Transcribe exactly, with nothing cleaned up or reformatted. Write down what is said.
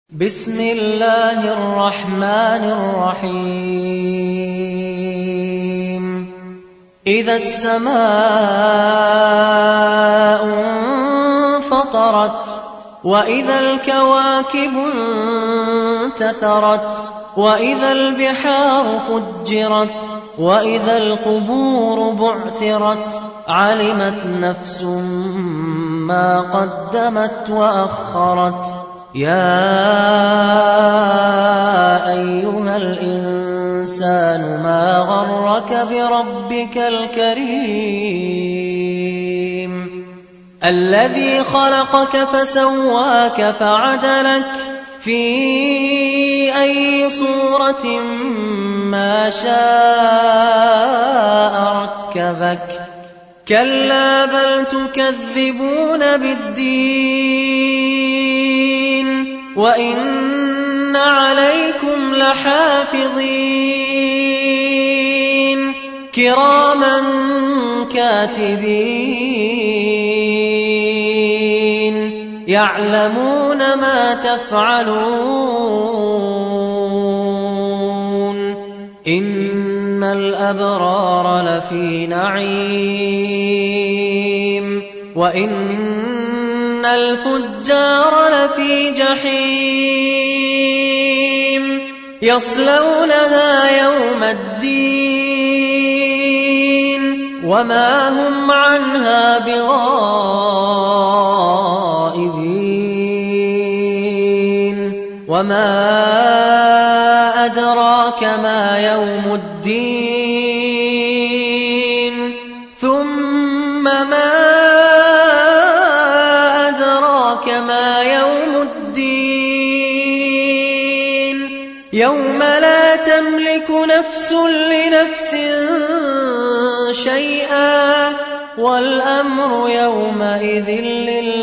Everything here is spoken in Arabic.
بسم الله الرحمن الرحيم إذا السماء انفطرت وإذا الكواكب انتثرت وإذا البحار فجرت وإذا القبور بعثرت علمت نفس ما قدمت وأخرت يا أيها الإنسان ما غرك بربك الكريم الذي خلقك فسواك فعدلك في أي صورة ما شاء ركبك كلا بل تكذبون بالدين وإن عليكم لحافظين كراما كاتبين يعلمون ما تفعلون إن الأبرار لفي نعيم وإن الفجار لفي جحيم يصلونها يوم الدين وما هم عنها بغائبين وما أدراك ما يوم الدين ثم ما أدراك ما يوم الدين يوم لا تملك نفس لنفس شيئا والأمر يومئذ لله